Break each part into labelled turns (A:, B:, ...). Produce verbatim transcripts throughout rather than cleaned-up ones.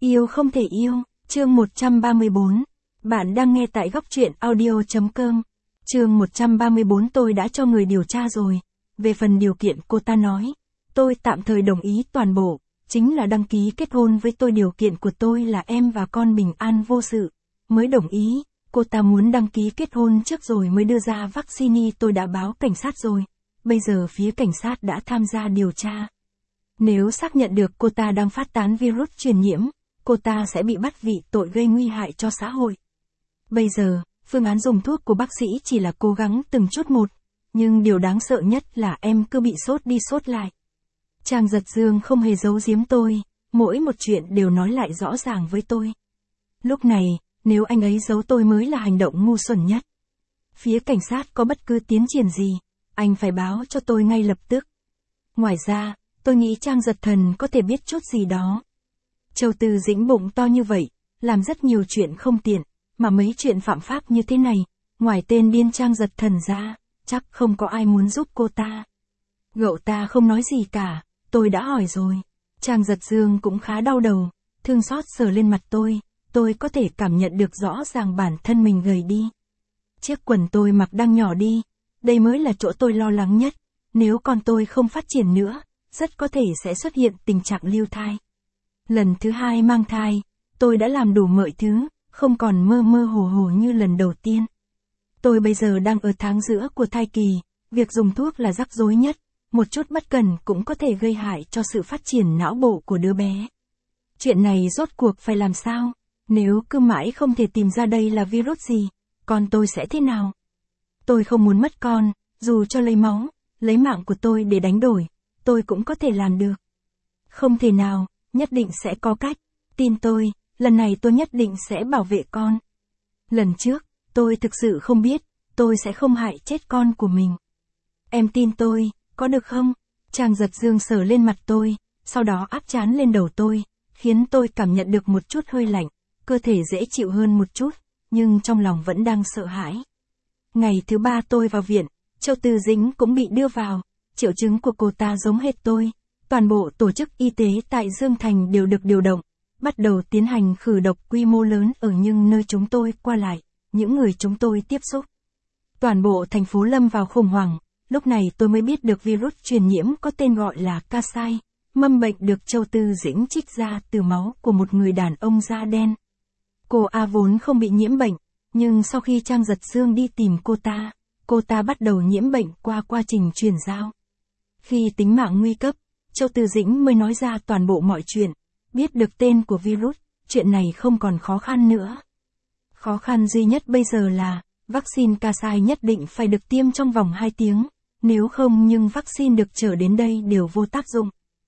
A: Yêu không thể yêu, chương một trăm ba mươi bốn. Bạn đang nghe tại góc truyện audio.com. Chương một trăm ba mươi bốn tôi đã cho người điều tra rồi. Về phần điều kiện cô ta nói, tôi tạm thời đồng ý toàn bộ, chính là đăng ký kết hôn với tôi. Điều kiện của tôi là em và con bình an vô sự, mới đồng ý. Cô ta muốn đăng ký kết hôn trước rồi mới đưa ra vaccine. Tôi đã báo cảnh sát rồi, bây giờ phía cảnh sát đã tham gia điều tra. Nếu xác nhận được cô ta đang phát tán virus truyền nhiễm, cô ta sẽ bị bắt vì tội gây nguy hại cho xã hội. Bây giờ, phương án dùng thuốc của bác sĩ chỉ là cố gắng từng chút một, nhưng điều đáng sợ nhất là em cứ bị sốt đi sốt lại. Trang Giật Dương không hề giấu giếm tôi, mỗi một chuyện đều nói lại rõ ràng với tôi. Lúc này, nếu anh ấy giấu tôi mới là hành động ngu xuẩn nhất. Phía cảnh sát có bất cứ tiến triển gì, anh phải báo cho tôi ngay lập tức. Ngoài ra, tôi nghĩ Trang Giật Thần có thể biết chút gì đó. Châu Tư Dĩnh bụng to như vậy, làm rất nhiều chuyện không tiện, mà mấy chuyện phạm pháp như thế này, ngoài tên điên Trang Giật Thần ra, chắc không có ai muốn giúp cô ta. Cậu ta không nói gì cả, tôi đã hỏi rồi. Trang Giật Dương cũng khá đau đầu, thương xót sờ lên mặt tôi, tôi có thể cảm nhận được rõ ràng bản thân mình gầy đi. Chiếc quần tôi mặc đang nhỏ đi, đây mới là chỗ tôi lo lắng nhất, nếu con tôi không phát triển nữa, rất có thể sẽ xuất hiện tình trạng lưu thai. Lần thứ hai mang thai, tôi đã làm đủ mọi thứ, không còn mơ mơ hồ hồ như lần đầu tiên. Tôi bây giờ đang ở tháng giữa của thai kỳ, việc dùng thuốc là rắc rối nhất, một chút bất cẩn cũng có thể gây hại cho sự phát triển não bộ của đứa bé. Chuyện này rốt cuộc phải làm sao? Nếu cứ mãi không thể tìm ra đây là virus gì, con tôi sẽ thế nào? Tôi không muốn mất con, dù cho lấy máu, lấy mạng của tôi để đánh đổi, tôi cũng có thể làm được. Không thể nào, nhất định sẽ có cách, tin tôi, lần này tôi nhất định sẽ bảo vệ con. Lần trước, tôi thực sự không biết, tôi sẽ không hại chết con của mình. Em tin tôi, có được không? Trang Giật Dương sờ lên mặt tôi, sau đó áp trán lên đầu tôi, khiến tôi cảm nhận được một chút hơi lạnh, cơ thể dễ chịu hơn một chút, nhưng trong lòng vẫn đang sợ hãi. Ngày thứ ba tôi vào viện, Châu Tư Dĩnh cũng bị đưa vào, triệu chứng của cô ta giống hệt tôi. Toàn bộ tổ chức y tế tại Dương Thành đều được điều động, bắt đầu tiến hành khử độc quy mô lớn ở những nơi chúng tôi qua lại, những người chúng tôi tiếp xúc. Toàn bộ thành phố lâm vào khủng hoảng, lúc này tôi mới biết được virus truyền nhiễm có tên gọi là Kasai, mầm bệnh được Châu Tư Dĩnh trích ra từ máu của một người đàn ông da đen. Cô A vốn không bị nhiễm bệnh, nhưng sau khi Trang Giật Dương đi tìm cô ta, cô ta bắt đầu nhiễm bệnh qua quá trình truyền giao. Khi tính mạng nguy cấp, Châu Tư Dĩnh mới nói ra toàn bộ mọi chuyện, biết được tên của virus, chuyện này không còn khó khăn nữa. Khó khăn duy nhất bây giờ là, vaccine Kasai nhất định phải được tiêm trong vòng hai tiếng, nếu không nhưng vaccine được chở đến đây đều vô tác dụng.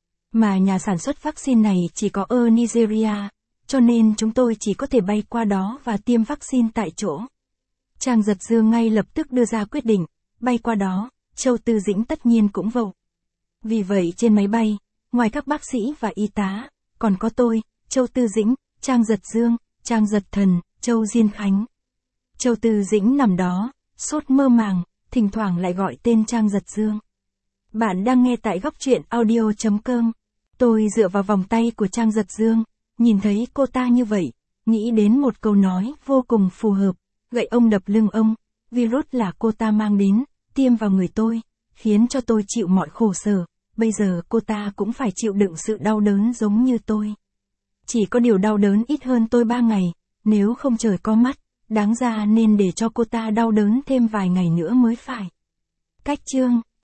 A: Mà nhà sản xuất vaccine này chỉ có ở Nigeria, cho nên chúng tôi chỉ có thể bay qua đó và tiêm vaccine tại chỗ. Trang Giật Dương ngay lập tức đưa ra quyết định, bay qua đó, Châu Tư Dĩnh tất nhiên cũng vội. Vì vậy trên máy bay, ngoài các bác sĩ và y tá, còn có tôi, Châu Tư Dĩnh, Trang Giật Dương, Trang Giật Thần, Châu Diên Khánh. Châu Tư Dĩnh nằm đó, sốt mơ màng, thỉnh thoảng lại gọi tên Trang Giật Dương. Bạn đang nghe tại góc truyện audio.com. Tôi dựa vào vòng tay của Trang Giật Dương, nhìn thấy cô ta như vậy, nghĩ đến một câu nói vô cùng phù hợp, gậy ông đập lưng ông, virus là cô ta mang đến, tiêm vào người tôi, khiến cho tôi chịu mọi khổ sở, bây giờ cô ta cũng phải chịu đựng sự đau đớn giống như tôi. Chỉ có điều đau đớn ít hơn tôi ba ngày, nếu không trời có mắt, đáng ra nên để cho cô ta đau đớn thêm vài ngày nữa mới phải. Cách chương